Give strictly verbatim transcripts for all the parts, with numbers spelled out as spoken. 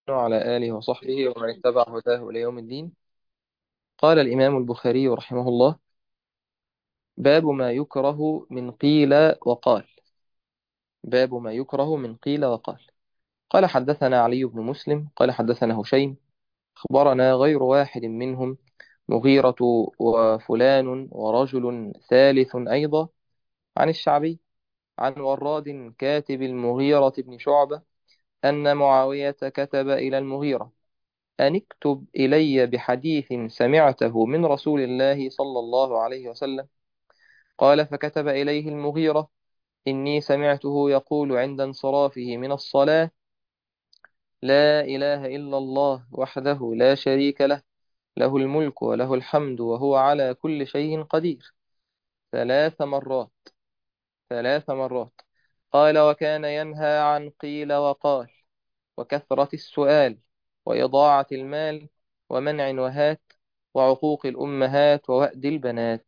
وعلى آله وصحبه ومن اتبع هداه إلى يوم الدين. قال الإمام البخاري رحمه الله: باب ما يكره من قيل وقال. باب ما يكره من قيل وقال. قال: حدثنا علي بن مسلم قال حدثنا هشيم أخبرنا غير واحد منهم مغيرة وفلان ورجل ثالث أيضا عن الشعبي عن وراد كاتب المغيرة بن شعبة أن معاوية كتب إلى المغيرة أن اكتب إلي بحديث سمعته من رسول الله صلى الله عليه وسلم. قال: فكتب إليه المغيرة: إني سمعته يقول عند انصرافه من الصلاة: لا إله إلا الله وحده لا شريك له، له الملك وله الحمد وهو على كل شيء قدير، ثلاث مرات. ثلاث مرات. قال: وكان ينهى عن قيل وقال، وكثرة السؤال، وإضاعة المال، ومنع وهات، وعقوق الأمهات، ووأد البنات.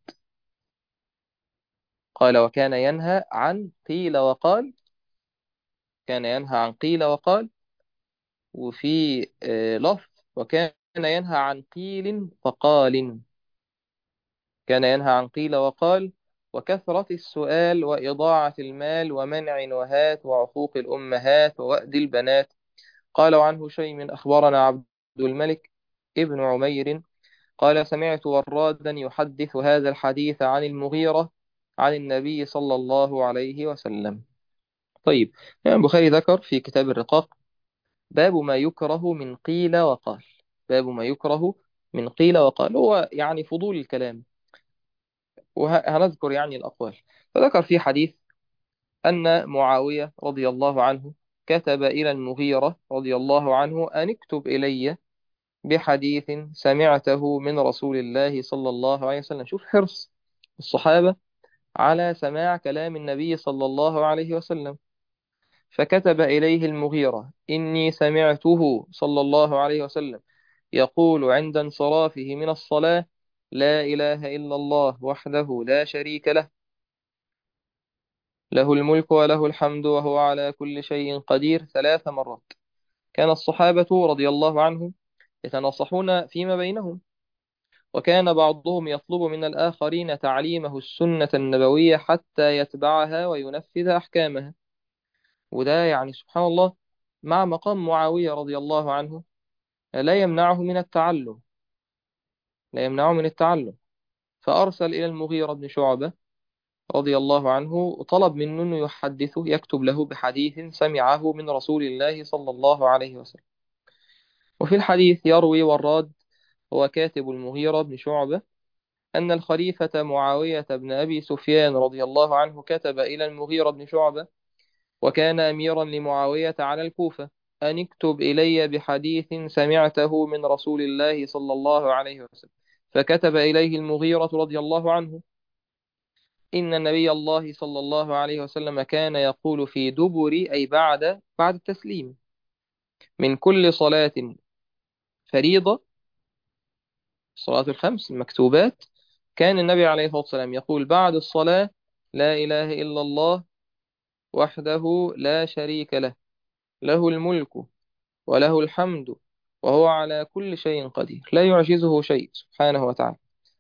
قال: وكان ينهى عن قيل وقال. كان ينهى عن قيل وقال. وفي آه، لفظ: وكان ينهى عن قيل وقال. كان ينهى عن قيل وقال، وكثرة السؤال، وإضاعة المال، ومنع وهات، وعقوق الأمهات، ووأد البنات. قال: وعنه شيء من أخبرنا عبد الملك ابن عمير قال: سمعت ورادا يحدث هذا الحديث عن المغيرة عن النبي صلى الله عليه وسلم. طيب، الإمام البخاري ذكر في كتاب الرقاق باب ما يكره من قيل وقال. باب ما يكره من قيل وقال، هو يعني فضول الكلام، وهنذكر يعني الأقوال. فذكر في حديث أن معاوية رضي الله عنه كتب إلى المغيرة رضي الله عنه أن اكتب إلي بحديث سمعته من رسول الله صلى الله عليه وسلم. شوف حرص الصحابة على سماع كلام النبي صلى الله عليه وسلم. فكتب إليه المغيرة: إني سمعته صلى الله عليه وسلم يقول عند انصرافه من الصلاة: لا إله إلا الله وحده لا شريك له، له الملك وله الحمد وهو على كل شيء قدير، ثلاث مرات. كان الصحابة رضي الله عنهم يتناصحون فيما بينهم، وكان بعضهم يطلب من الآخرين تعليمه السنة النبوية حتى يتبعها وينفذ أحكامها. وده يعني سبحان الله مع مقام معاوية رضي الله عنه لا يمنعه من التعلم. لا يمنعه من التعلم. فأرسل إلى المغيرة بن شعبة رضي الله عنه وطلب منه أنه يحدثه، يكتب له بحديث سمعه من رسول الله صلى الله عليه وسلم. وفي الحديث يروي وراد، هو كاتب المغيرة بن شعبة، أن الخليفة معاوية بن أبي سفيان رضي الله عنه كتب إلى المغيرة بن شعبة، وكان أميرا لمعاوية على الكوفة: أن اكتب إلي بحديث سمعته من رسول الله صلى الله عليه وسلم. فكتب إليه المغيرة رضي الله عنه: إن النبي الله صلى الله عليه وسلم كان يقول في دبر، أي بعد بعد التسليم من كل صلاة فريضة، الصلاة الخمس المكتوبات، كان النبي عليه الصلاة والسلام يقول بعد الصلاة: لا إله إلا الله وحده لا شريك له، له الملك وله الحمد وهو على كل شيء قدير، لا يعجزه شيء سبحانه وتعالى.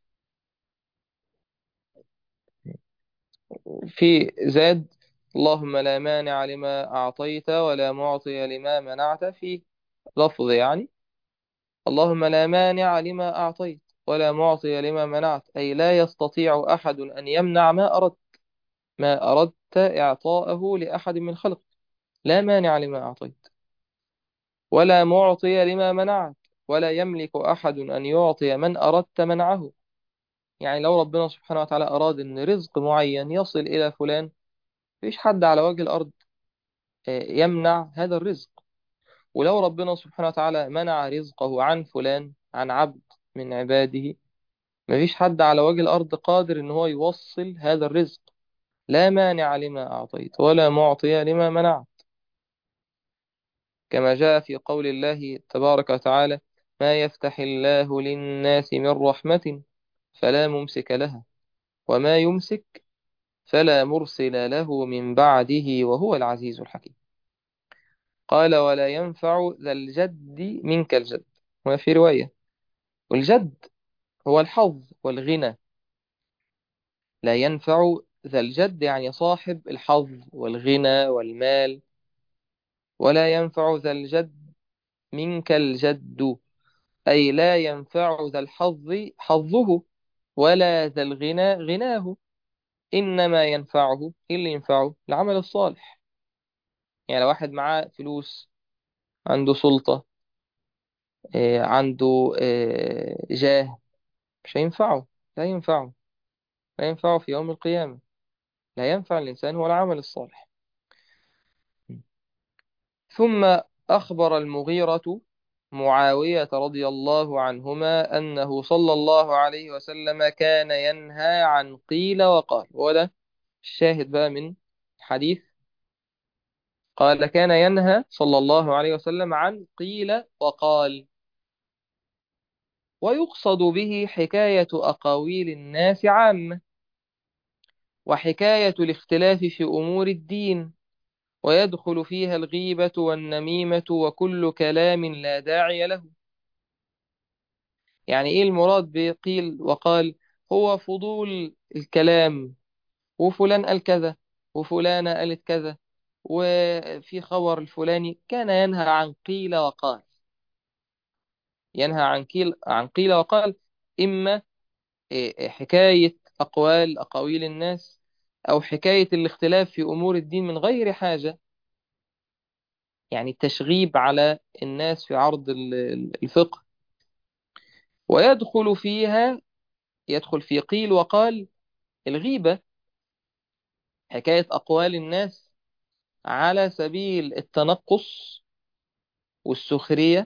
في زاد: اللهم لا مانع لما أعطيت ولا معطي لما منعت. في لفظ يعني: اللهم لا مانع لما أعطيت ولا معطي لما منعت، أي لا يستطيع أحد أن يمنع ما أردت، ما أردت إعطاءه لأحد من خلقك. لا مانع لما أعطيت ولا معطي لما منعت، ولا يملك أحد أن يعطي من أردت منعه. يعني لو ربنا سبحانه وتعالى أراد أن رزق معين يصل إلى فلان، مفيش حد على وجه الأرض آه، يمنع هذا الرزق. ولو ربنا سبحانه وتعالى منع رزقه عن فلان، عن عبد من عباده، مفيش حد على وجه الأرض قادر إن هو يوصل هذا الرزق. لا مانع لما أعطيت ولا معطي لما منعت. كما جاء في قول الله تبارك وتعالى: ما يفتح الله للناس من رحمة فلا ممسك لها، وما يمسك فلا مرسل له من بعده، وهو العزيز الحكيم. قال ولا ينفع ذا الجد منك الجد. وفي رواية والجد هو الحظ والغنى. لا ينفع ذا الجد يعني صاحب الحظ والغنى والمال. ولا ينفع ذا الجد منك الجد، أي لا ينفع ذا الحظ حظه، ولا ذا الغنى غناه. إنما ينفعه، إيه اللي ينفعه؟ العمل الصالح. يعني لو واحد معاه فلوس، عنده سلطة، آه، عنده آه، جاه، مش هينفعه. لا ينفعه. لا ينفعه في يوم القيامة. لا ينفع الإنسان هو العمل الصالح. ثم أخبر المغيرة معاوية رضي الله عنهما أنه صلى الله عليه وسلم كان ينهى عن قيل وقال. وده الشاهد بقى من حديث. قال كان ينهى صلى الله عليه وسلم عن قيل وقال، ويقصد به حكاية أقاويل الناس عامة، وحكاية الاختلاف في أمور الدين، ويدخل فيها الغيبة والنميمة وكل كلام لا داعي له. يعني إيه المراد بقيل وقال؟ هو فضول الكلام، وفلان قال كذا، وفلانة قالت كذا، وفي خبر الفلاني. كان ينهى عن قيل وقال. ينهى عن قيل عن قيل وقال، إما إيه، حكاية أقوال أقاويل الناس، أو حكاية الاختلاف في أمور الدين من غير حاجة، يعني التشغيب على الناس في عرض ال- ال- الفقه. ويدخل فيها، يدخل في قيل وقال الغيبة، حكاية أقوال الناس على سبيل التنقص والسخرية،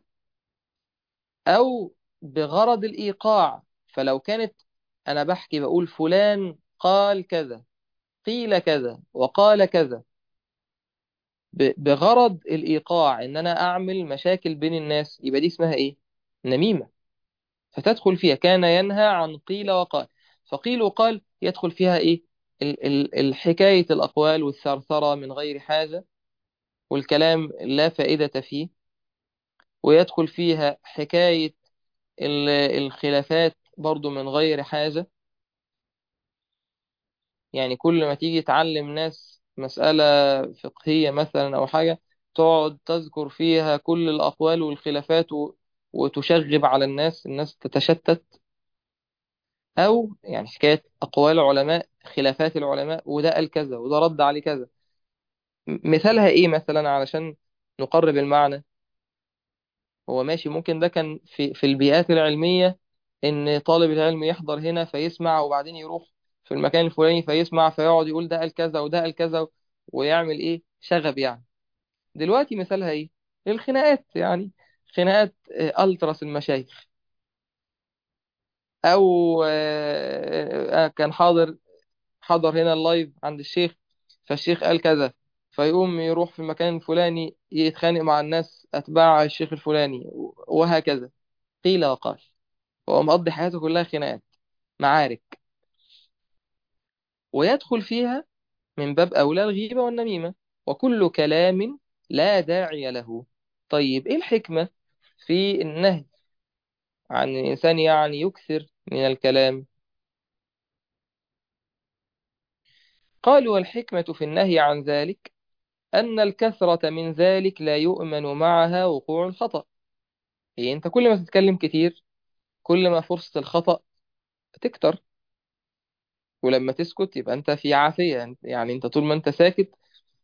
أو بغرض الإيقاع. فلو كانت أنا بحكي بقول فلان قال كذا، قيل كذا وقال كذا، ب- بغرض الإيقاع، إن أنا أعمل مشاكل بين الناس، يبقى دي اسمها إيه؟ نميمة. فتدخل فيها كان ينهى عن قيل وقال. فقيل وقال يدخل فيها إيه؟ ال- ال- الحكاية الأقوال والثرثرة من غير حاجة، والكلام لا فائدة فيه. ويدخل فيها حكاية ال- الخلافات برضو من غير حاجة. يعني كل ما تيجي تعلم ناس مسألة فقهية مثلا أو حاجة، تقعد تذكر فيها كل الأقوال والخلافات و... وتشغب على الناس، الناس تتشتت. أو يعني حكاية أقوال العلماء، خلافات العلماء، وده قال كذا وده رد عليه كذا. م- مثالها إيه مثلا علشان نقرب المعنى؟ هو ماشي، ممكن ده كان في في البيئات العلمية، إن طالب العلم يحضر هنا فيسمع، وبعدين يروح في المكان الفلاني فيسمع، فيقعد يقول ده قال كذا وده قال كذا، ويعمل إيه شغب يعني. دلوقتي مثالها إيه؟ الخناقات يعني، خناقات آه، ألتراس المشايخ. أو آه، آه، كان حاضر حضر هنا اللايف عند الشيخ، فالشيخ قال كذا، فيقوم يروح في المكان الفلاني يتخانق مع الناس أتباع الشيخ الفلاني، وهكذا. قيل وقال. هو مقضي حياته كلها خناقات، معارك. ويدخل فيها من باب أولى الغيبة والنميمة وكل كلام لا داعي له. طيب إيه الحكمة في النهي عن الإنسان يعني يكثر من الكلام؟ قالوا والحكمة في النهي عن ذلك أن الكثرة من ذلك لا يؤمن معها وقوع الخطأ. هي أنت كل ما تتكلم كتير، كل ما فرصة الخطأ تكتر. ولما تسكت يبقى أنت في عافية، يعني أنت طول ما أنت ساكت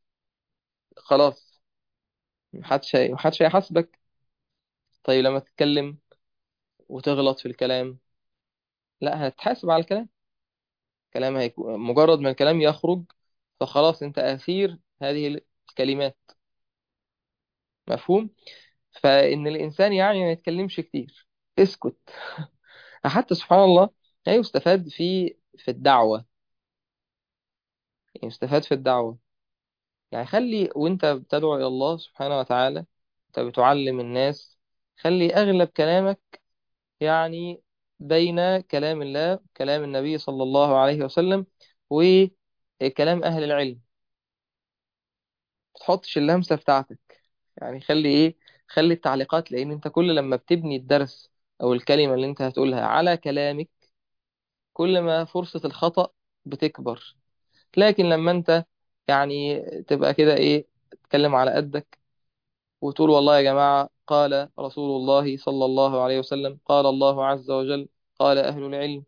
خلاص، محدش هي- محدش هيحاسبك. طيب لما تتكلم وتغلط في الكلام، لا هتحاسب على الكلام. كلام هيكون مجرد ما الكلام يخرج، فخلاص انت أسير هذه الكلمات. مفهوم؟ فإن الإنسان يعني ما يتكلمش كتير، اسكت. حتى سبحان الله، لا يستفاد في في الدعوة. يعني يستفاد في الدعوة، يعني خلي وانت بتدعو إلى الله سبحانه وتعالى، انت بتعلم الناس، خلي أغلب كلامك يعني بين كلام الله، كلام النبي صلى الله عليه وسلم، وكلام أهل العلم. ما تحطش اللمسة بتاعتك. يعني خلي ايه، خلي التعليقات، لان انت كل لما بتبني الدرس او الكلمة اللي انت هتقولها على كلامك، كل ما فرصة الخطأ بتكبر. لكن لما انت يعني تبقى كده ايه، تتكلم على قدك وتقول والله يا جماعة قال رسول الله صلى الله عليه وسلم، قال الله عز وجل، قال أهل العلم،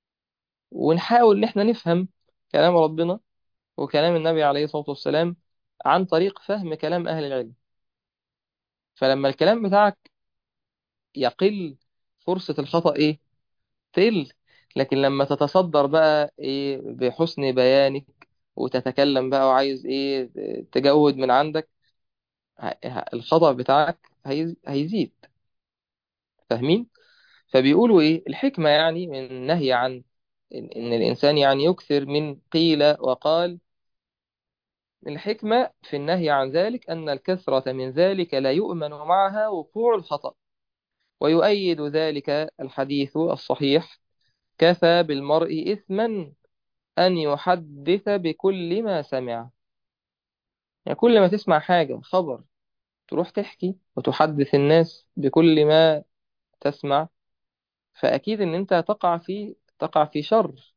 ونحاول ان احنا نفهم كلام ربنا وكلام النبي عليه الصلاة والسلام عن طريق فهم كلام أهل العلم. فلما الكلام بتاعك يقل، فرصة الخطأ ايه، تقل. لكن لما تتصدر بقى ايه بحسن بيانك، وتتكلم بقى وعايز ايه تجود من عندك، ه- ه- الخطأ بتاعك هيز- هيزيد. فاهمين؟ فبيقولوا ايه الحكمة يعني من النهي عن إن إن الإنسان يعني يكثر من قيل وقال. الحكمة في النهي عن ذلك أن الكثرة من ذلك لا يؤمن معها وقوع الخطأ. ويؤيد ذلك الحديث الصحيح: كفى بالمرء إثما أن يحدث بكل ما سمع. يعني كل ما تسمع حاجة خبر تروح تحكي وتحدث الناس بكل ما تسمع، فأكيد إن أنت تقع في تقع في شر،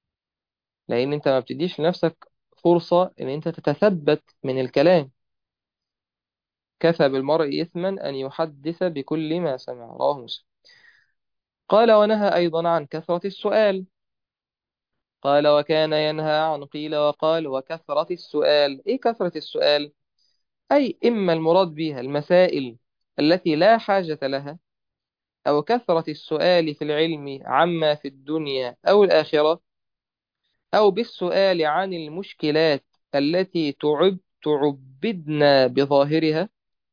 لأن أنت ما بتديش لنفسك فرصة إن أنت تتثبت من الكلام. كفى بالمرء إثما أن يحدث بكل ما سمع، رواه مسلم. قال ونهى أيضا عن كثرة السؤال. قال وكان ينهى عن قيل وقال وكثرة السؤال. إيه كثرة السؤال؟ أي إما المراد بها المسائل التي لا حاجة لها، أو كثرة السؤال في العلم عما في الدنيا أو الآخرة، أو بالسؤال عن المشكلات التي تعب تعبدنا بظاهرها،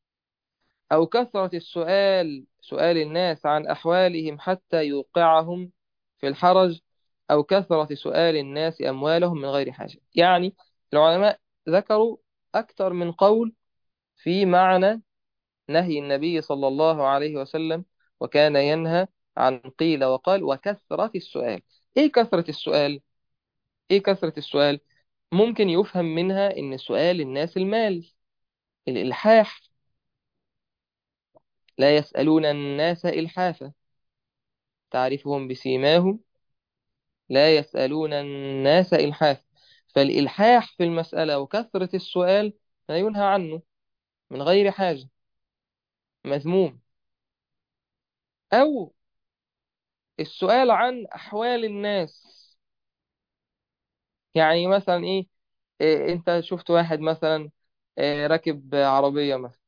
أو كثرة السؤال سؤال الناس عن أحوالهم حتى يوقعهم في الحرج، أو كثرة سؤال الناس أموالهم من غير حاجة. يعني العلماء ذكروا أكثر من قول في معنى نهي النبي صلى الله عليه وسلم: وكان ينهى عن قيل وقال وكثرة السؤال. إيه كثرة السؤال؟ إيه كثرة السؤال؟ ممكن يفهم منها إن سؤال الناس المال، الإلحاح. لا يسألون الناس إلحافا، تعرفهم بسيماهم لا يسألون الناس إلحافا. فالإلحاح في المسألة وكثرة السؤال لا ينهى عنه من غير حاجة، مذموم. أو السؤال عن أحوال الناس، يعني مثلا إيه، إيه، أنت شفت واحد مثلا إيه، راكب عربية مثلا،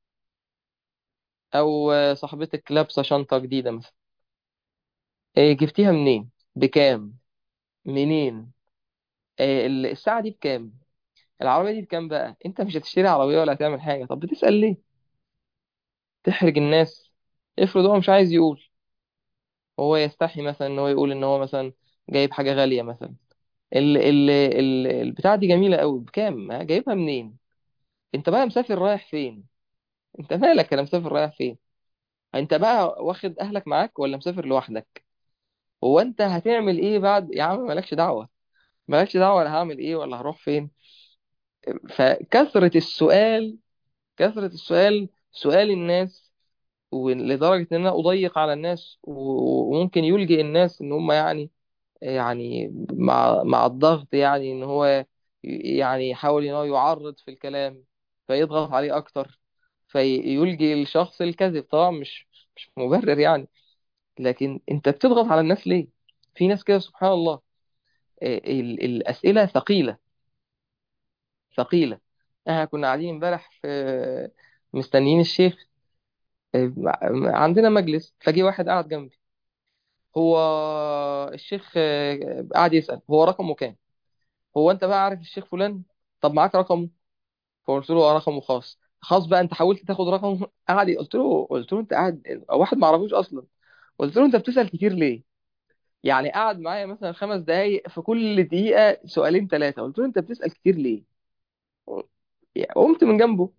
أو آه، صاحبتك لابسة شنطة جديدة مثلا، إيه، جبتيها منين، بكام، منين، إيه، الساعة دي بكام، العربية دي بكام. بقى أنت مش هتشتري عربية ولا هتعمل حاجة، طب بتسأل ليه؟ تحرج الناس. افرض هو مش عايز يقول، هو يستحي مثلا ان هو يقول ان هو مثلا جايب حاجة غالية مثلا، ال ال ال البتاعة دي جميلة قوي بكام، ها، جايبها منين، انت بقى مسافر رايح فين، انت مالك، انا مسافر رايح فين، انت بقى واخد اهلك معاك ولا مسافر لوحدك، هو انت هتعمل ايه بعد يا عم، مالكش دعوة، مالكش دعوة انا هعمل ايه ولا هروح فين. فكثرة السؤال، كثرة السؤال سؤال الناس، ولدرجة ان انا اضيق على الناس و- وممكن يلجئ الناس ان هم يعني يعني مع مع الضغط، يعني ان هو ي- يعني يحاول ان هو يعرض في الكلام فيضغط عليه اكتر، فيلجي الشخص الكذب. طبعا مش مش مبرر يعني، لكن انت بتضغط على الناس ليه؟ في ناس كده سبحان الله، ال- ال- الاسئله ثقيله، ثقيله. احنا كنا قاعدين امبارح في مستنيين الشيخ، اه، عندنا مجلس، فجي واحد قاعد جنبي، هو الشيخ اه، قاعد يسأل هو رقمه كام، هو انت بقى عارف الشيخ فلان، طب معاك رقمه، فقلت له اه رقمه خاص، خاص بقى انت حاولت تاخد رقمه. قعد قلت له قلت له انت قاعد واحد ما اعرفوش اصلا، قلت له انت بتسأل كتير ليه، يعني قعد معايا مثلا خمس دقايق في كل دقيقة سؤالين ثلاثة، قلت له انت بتسأل كتير ليه، يعني قمت من جنبه.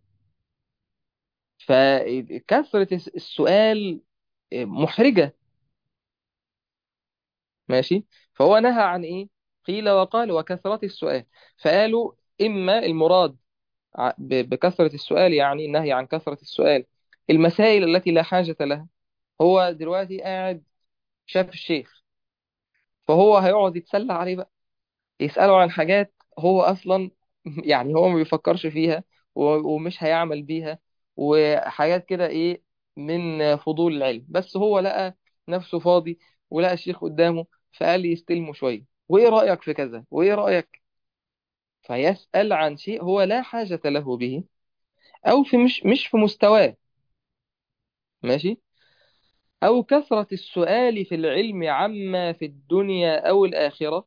فكثرة السؤال محرجة. ماشي. فهو نهى عن ايه، قيل وقال وكثرة السؤال. فقالوا اما المراد ع- ب- بكثرة السؤال، يعني النهي عن كثرة السؤال. المسائل التي لا حاجة لها، هو دلوقتي قاعد شاف الشيخ، فهو هيقعد يتسلى عليه بقى، يسأله عن حاجات هو أصلا يعني هو ما بيفكرش فيها و- ومش هيعمل بيها، وحاجات كده إيه، من فضول العلم. بس هو لقى نفسه فاضي ولقى الشيخ قدامه، فقال لي يستلمه شوية، وإيه رأيك في كذا، وإيه رأيك. فيسأل عن شيء هو لا حاجة له به، أو في مش مش في مستواه. ماشي. أو كثرة السؤال في العلم عما في الدنيا أو الآخرة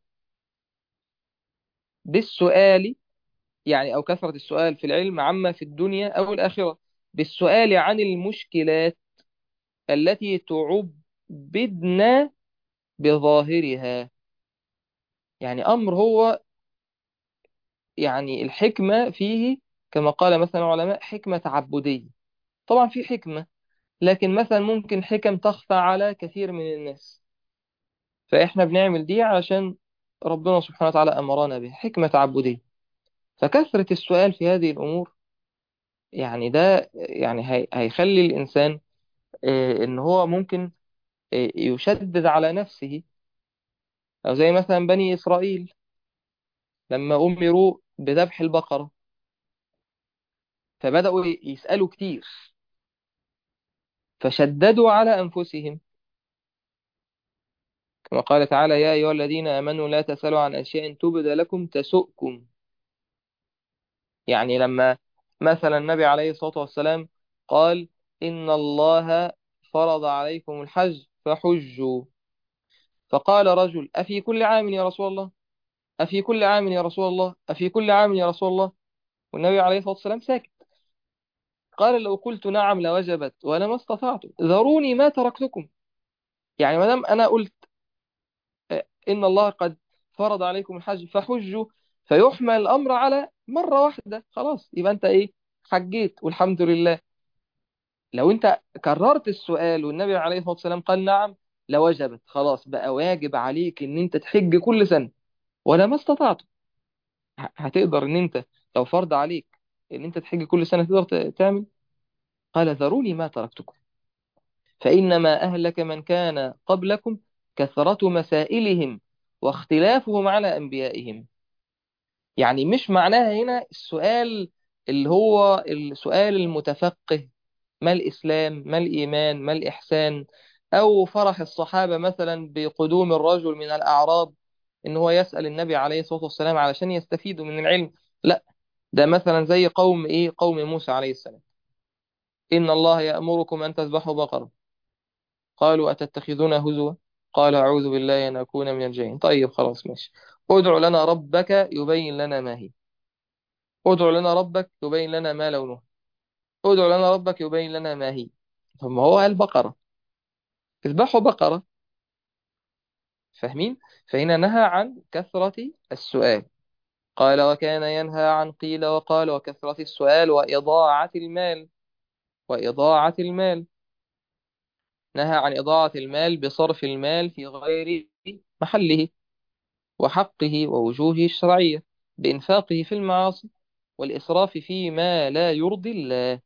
بالسؤال، يعني أو كثرة السؤال في العلم عما في الدنيا أو الآخرة بالسؤال عن المشكلات التي تعبدنا بظاهرها. يعني أمر هو، يعني الحكمة فيه كما قال مثلا العلماء حكمة تعبدية. طبعا في حكمة، لكن مثلا ممكن حكم تخفى على كثير من الناس، فإحنا بنعمل دي علشان ربنا سبحانه وتعالى أمرنا بها، حكمة تعبدية. فكثرة السؤال في هذه الأمور، يعني ده يعني هي- هيخلي الإنسان آه، إن هو ممكن آه، يشدد على نفسه. أو زي مثلا بني إسرائيل لما أمروا بذبح البقرة، فبدأوا ي- يسألوا كتير، فشددوا على أنفسهم، كما قال تعالى: يا أيها الذين آمنوا لا تسألوا عن أشياء تبد لكم تسؤكم. يعني لما مثلا النبي عليه الصلاة والسلام قال: إن الله فرض عليكم الحج فحجوا، فقال رجل: أفي كل عام يا رسول الله، أفي كل عام يا رسول الله، أفي كل عام يا رسول الله. والنبي عليه الصلاة والسلام ساكت. قال: لو قلت نعم لوجبت ولما استطعت، ذروني ما تركتكم. يعني ما دام أنا قلت آه، إن الله قد فرض عليكم الحج فحجوا، فيحمل الأمر على مرة واحدة، خلاص يبقى أنت إيه، حجيت والحمد لله. لو أنت كررت السؤال والنبي عليه الصلاة والسلام قال نعم، لوجبت، خلاص بقى واجب عليك إن أنت تحج كل سنة ولما استطعت. ه- هتقدر إن أنت لو فرض عليك إن أنت تحج كل سنة تقدر ت- تعمل؟ قال: ذروني ما تركتكم، فإنما أهلك من كان قبلكم كثرة مسائلهم واختلافهم على أنبيائهم. يعني مش معناها هنا السؤال اللي هو السؤال المتفقه: ما الإسلام، ما الإيمان، ما الإحسان، أو فرح الصحابة مثلا بقدوم الرجل من الأعراب إن هو يسأل النبي عليه الصلاة والسلام علشان يستفيدوا من العلم. لا، ده مثلا زي قوم إيه، قوم موسى عليه السلام: إن الله يأمركم أن تذبحوا بقرة، قالوا أتتخذون هزوا، قال أعوذ بالله أن أكون من الجاهلين. طيب خلاص ماشي، ادع لنا ربك يبين لنا ما هي، ادع لنا ربك يبين لنا ما لونه، ادع لنا ربك يبين لنا ما هي. ثم هو قال بقرة، اذبحوا بقرة. فاهمين؟ فهنا نهى عن كثرة السؤال. قال: وكان ينهى عن قيل وقال وكثرة السؤال وإضاعة المال. وإضاعة المال، نهى عن إضاعة المال بصرف المال في غير محله وحقه ووجوهه الشرعية، بإنفاقه في المعاصي والإسراف فيما لا يرضي الله.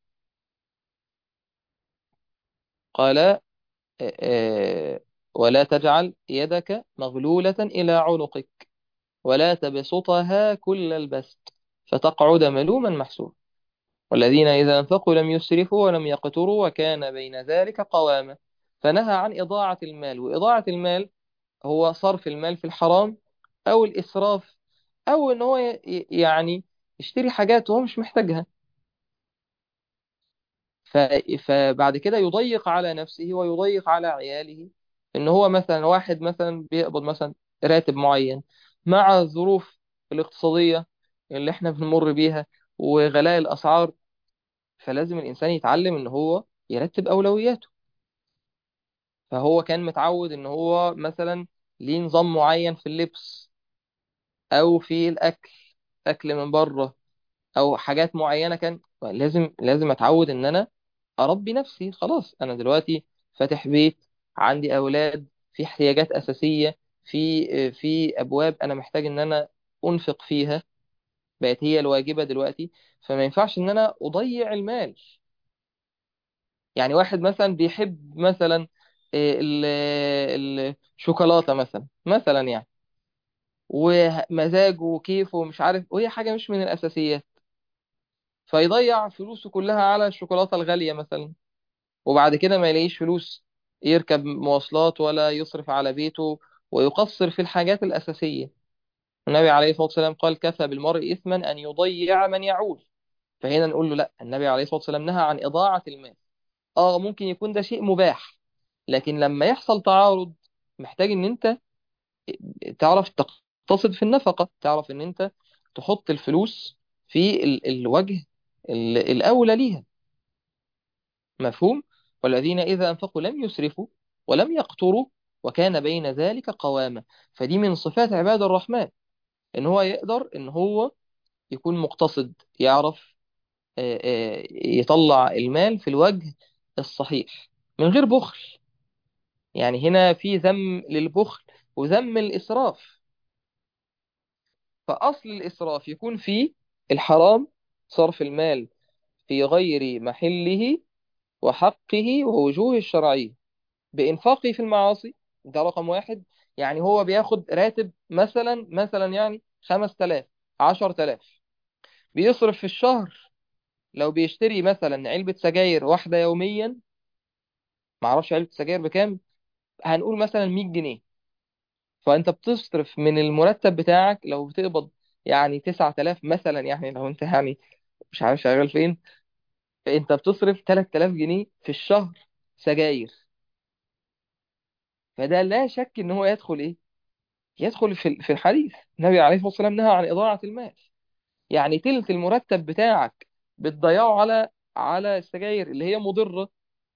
قال: آه، آه، ولا تجعل يدك مغلولة إلى عنقك ولا تبسطها كل البسط فتقعد ملوما محسورا، والذين إذا أنفقوا لم يسرفوا ولم يقتروا وكان بين ذلك قواما. فنهى عن إضاعة المال. وإضاعة المال هو صرف المال في الحرام، أو الإسراف، أو إن هو ي- ي- يعني يشتري حاجات وهو مش محتاجها. ف... فبعد كده يضيق على نفسه ويضيق على عياله. إن هو مثلا واحد مثلا بيقبض مثلا راتب معين، مع الظروف الاقتصادية اللي احنا بنمر بيها وغلاء الأسعار، فلازم الإنسان يتعلم إن هو يرتب أولوياته. فهو كان متعود إن هو مثلا ليه نظام معين في اللبس أو في الأكل، أكل من بره او حاجات معينه، كان لازم لازم اتعود ان انا اربي نفسي. خلاص انا دلوقتي فاتح بيت، عندي اولاد، في احتياجات اساسيه، في في ابواب انا محتاج ان انا انفق فيها. بقت هي الواجبة دلوقتي. فما ينفعش ان انا اضيع المال. يعني واحد مثلا بيحب مثلا إيه، ال- الشوكولاتة مثلا مثلا يعني، ومزاجه وكيفه ومش عارف، وهي حاجة مش من الأساسيات، فيضيع فلوسه كلها على الشوكولاتة الغالية مثلا، وبعد كده ما يلاقيش فلوس يركب مواصلات ولا يصرف على بيته، ويقصر في الحاجات الأساسية. النبي عليه الصلاة والسلام قال: كفى بالمرء إثما أن يضيع من يعول. فهنا نقول له لا، النبي عليه الصلاة والسلام نهى عن إضاعة المال. اه ممكن يكون ده شيء مباح، لكن لما يحصل تعارض محتاج ان انت تعرف تقتصد في النفقة، تعرف ان انت تحط الفلوس في ال الوجه ال الأولى ليها. مفهوم؟ والذين إذا أنفقوا لم يسرفوا ولم يقتروا وكان بين ذلك قواما. فدي من صفات عباد الرحمن، ان هو يقدر ان هو يكون مقتصد، يعرف آه، آه، يطلع المال في الوجه الصحيح من غير بخل. يعني هنا في ذم للبخل وذم الإسراف. فأصل الإسراف يكون في الحرام، صرف المال في غير محله وحقه ووجوه الشرعية، بإنفاقه في المعاصي. ده رقم واحد. يعني هو بياخد راتب مثلا مثلا يعني خمس تلاف، عشر تلاف، بيصرف في الشهر لو بيشتري مثلا علبة سجاير واحدة يوميا، معرفش علبة سجاير بكام، هنقول مثلا مية جنيه. فانت بتصرف من المرتب بتاعك لو بتقبض يعني تسعة آلاف مثلا، يعني لو انت يعني مش عارف شغال فين، فانت بتصرف تلات آلاف جنيه في الشهر سجاير. فده لا شك ان هو يدخل ايه، يدخل في في الحديث. النبي عليه الصلاة والسلام نهى عن إضاعة المال. يعني تلت المرتب بتاعك بتضيعه على على السجاير اللي هي مضرة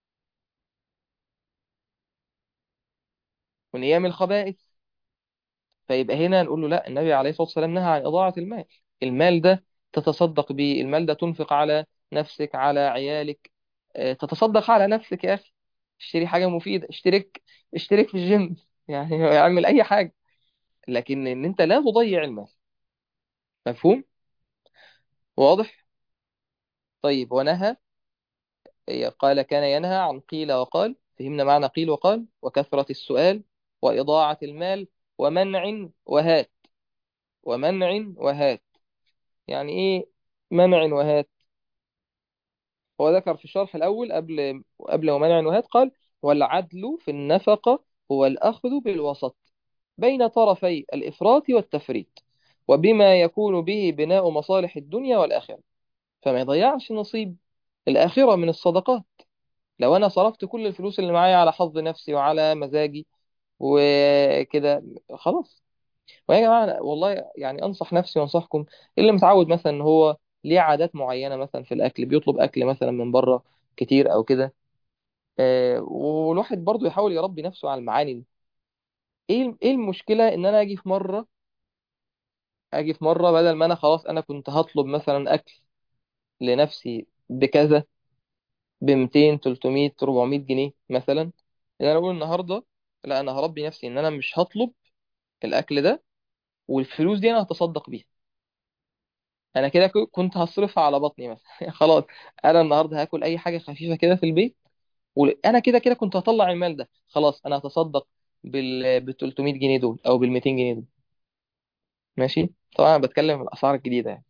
من ايام الخبائث. فيبقى هنا نقول له لا، النبي عليه الصلاة والسلام نهى عن إضاعة المال. المال ده تتصدق بيه، المال ده تنفق على نفسك، على عيالك، آه، تتصدق على نفسك يا أخي. اشتري حاجة مفيدة، اشترك اشترك في الجيم يعني اعمل أي حاجة، لكن إن أنت لا تضيع المال. مفهوم؟ واضح؟ طيب، ونهى، قال كان ينهى عن قيل وقال. فهمنا معنى قيل وقال: وكثرة السؤال، وإضاعة المال، ومنع وهات. ومنع وهات يعني ايه منع وهات؟ هو ذكر في الشرح الأول قبل قبل ومنع وهات، قال: والعدل في النفقة هو الأخذ بالوسط بين طرفي الإفراط والتفريط، وبما يكون به بناء مصالح الدنيا والآخرة. فما يضيعش نصيب الآخرة من الصدقات. لو أنا صرفت كل الفلوس اللي معايا على حظ نفسي وعلى مزاجي وكده، خلاص. ويا جماعة أنا والله يعني أنصح نفسي وأنصحكم، اللي متعود مثلا إن هو ليه عادات معينة مثلا في الأكل، بيطلب أكل مثلا من بره كتير أو كده، آه، والواحد برضو يحاول يربي نفسه على المعاني دي. إيه إيه المشكلة إن أنا أجي في مرة أجي في مرة بدل ما أنا خلاص أنا كنت هطلب مثلا أكل لنفسي بكذا، ب ميتين تلتمية اربعمية جنيه مثلا، إن أنا أقول النهاردة لا، أنا هربي نفسي إن أنا مش هطلب الأكل ده، والفلوس دي أنا هتصدق بيها. انا كده ك- كنت هصرفها على بطني مثلا خلاص، انا النهارده هاكل اي حاجه خفيفه كده في البيت، وانا كده كده كنت هطلع المال ده، خلاص انا هتصدق بال بال تلتمية جنيه دول او بال ميتين جنيه دول. ماشي، طبعا انا بتكلم في الاسعار الجديده يعني.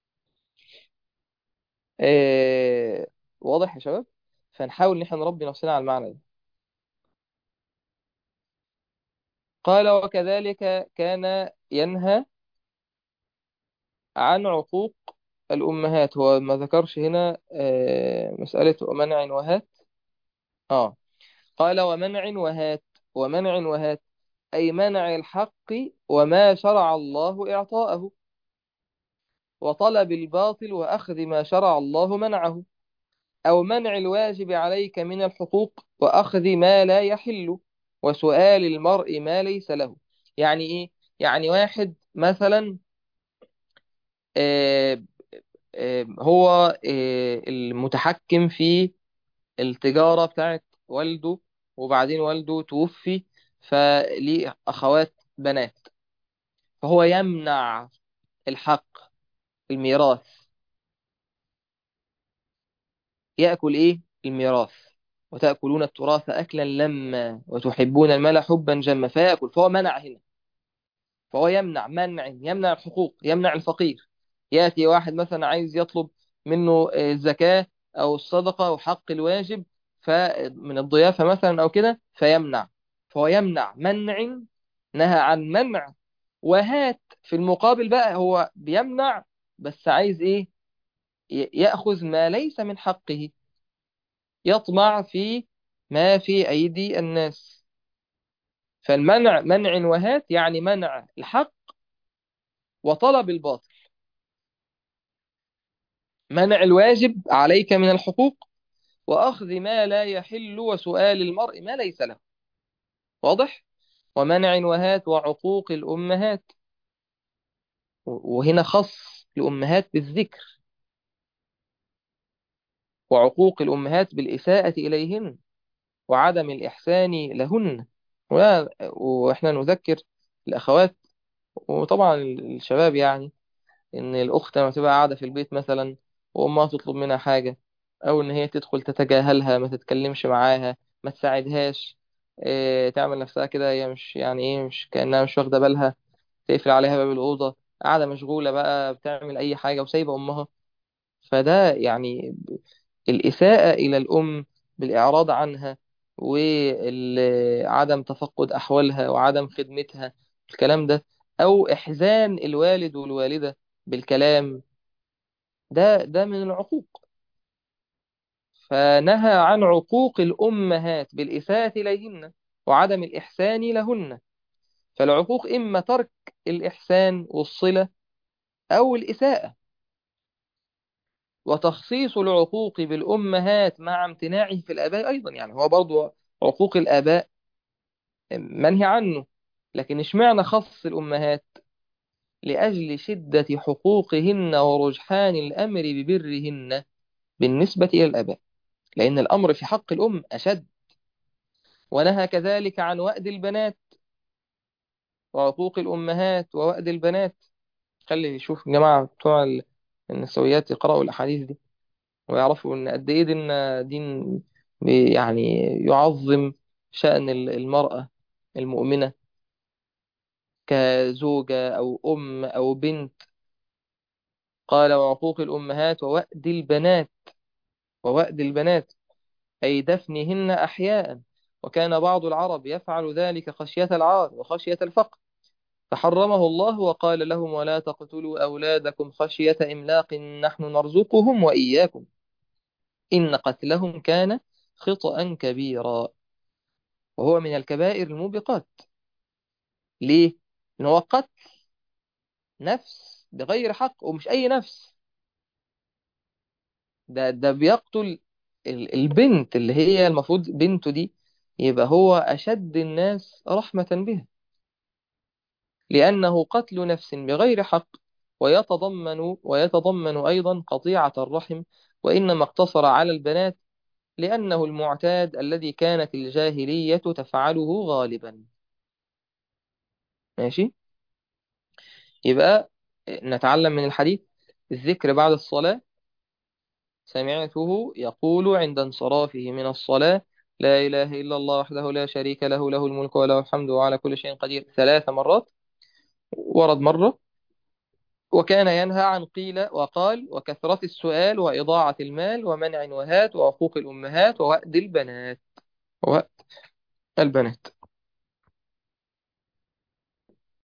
إيه... واضح يا شباب؟ فنحاول ان احنا نربي نفسنا على المعنى ده. قال: وكذلك كان ينهى عن عقوق الامهات. هو ما ذكرش هنا آه، مساله منع وهات. اه قال: ومنع وهات. ومنع وهات أي منع الحق وما شرع الله إعطاءه، وطلب الباطل وأخذ ما شرع الله منعه، أو منع الواجب عليك من الحقوق وأخذ ما لا يحل، وسؤال المرء ما ليس له. يعني إيه؟ يعني واحد مثلا آه، آه، هو آه، المتحكم في التجارة بتاعت والده، وبعدين والده توفي، فليه أخوات بنات، فهو يمنع الحق الميراث. يأكل إيه؟ الميراث. وتأكلون التراث أكلا لما وتحبون المال حبا جما، فيأكل، فهو منع هنا. فهو يمنع، منع يمنع الحقوق، يمنع الفقير. يأتي واحد مثلا عايز يطلب منه آه، الزكاة أو الصدقة أو حق الواجب فمن الضيافة مثلا أو كده، فيمنع. فهو يمنع منع، نهى عن منع. وهات في المقابل بقى هو بيمنع، بس عايز إيه؟ ي- يأخذ ما ليس من حقه، يطمع في ما في أيدي الناس. فالمنع منع وهات، يعني منع الحق وطلب الباطل. منع الواجب عليك من الحقوق، وأخذ ما لا يحل، وسؤال المرء ما ليس له. واضح؟ ومنع وهات وعقوق الأمهات. و- وهنا خص الأمهات بالذكر، وعقوق الأمهات بالإساءة إليهن وعدم الإحسان لهن. ولا- وإحنا نذكر الأخوات، وطبعا الشباب يعني، ان الاخت لما تبقى قاعده في البيت مثلا وامها تطلب منها حاجه، او ان هي تدخل تتجاهلها، ما تتكلمش معاها، ما تساعدهاش، إيه، تعمل نفسها كده هي مش يعني ايه، مش كانها مش واخده بالها، تقفل عليها باب الاوضه، قاعده مشغوله بقى بتعمل اي حاجه وسايبه امها. فده يعني الاساءه الى الام بالاعراض عنها، وعدم تفقد احوالها وعدم خدمتها، الكلام ده، او احزان الوالد والوالده بالكلام، ده ده من العقوق. فنهى عن عقوق الأمهات بالإساءة إليهن وعدم الإحسان لهن. فالعقوق إما ترك الإحسان والصلة أو الإساءة. وتخصيص العقوق بالأمهات مع امتناعه في الآباء أيضا، يعني هو برضو عقوق الآباء منهي عنه، لكن اشمعنى خص الأمهات؟ لأجل شدة حقوقهن ورجحان الأمر ببرهن بالنسبة إلى الآباء، لأن الأمر في حق الأم أشد. ونهى كذلك عن وأد البنات وعقوق الأمهات ووأد البنات. خلي يشوف الجماعة بتوع ال- النسويات يقرأوا الأحاديث دي ويعرفوا إن قد إيه ديننا دين بي- يعني يعظم شأن ال- المرأة المؤمنة كزوجة أو أم أو بنت. قال وعقوق الأمهات ووأد البنات، ووأد البنات أي دفنهن أحياء. وكان بعض العرب يفعل ذلك خشية العار وخشية الفقر، فحرمه الله وقال لهم ولا تقتلوا أولادكم خشية إملاق نحن نرزقهم وإياكم إن قتلهم كان خطأ كبيرا، وهو من الكبائر الموبقات. ليه؟ إن هو قتل نفس بغير حق، ومش أي نفس، ده ده بيقتل ال- البنت اللي هي المفروض بنته دي يبقى هو أشد الناس رحمة بها، لأنه قتل نفس بغير حق، ويتضمن ويتضمن أيضا قطيعة الرحم. وإنما اقتصر على البنات لأنه المعتاد الذي كانت الجاهلية تفعله غالبا. ماشي؟ يبقى نتعلم من الحديث الذكر بعد الصلاة. سمعته يقول عند انصرافه من الصلاة لا إله إلا الله وحده لا شريك له، له الملك وله الحمد وعلى كل شيء قدير، ثلاث مرات. ورد مرة. وكان ينهى عن قيل وقال وكثرة السؤال وإضاعة المال ومنع وهات وعقوق الأمهات ووأد البنات، ووأد البنات.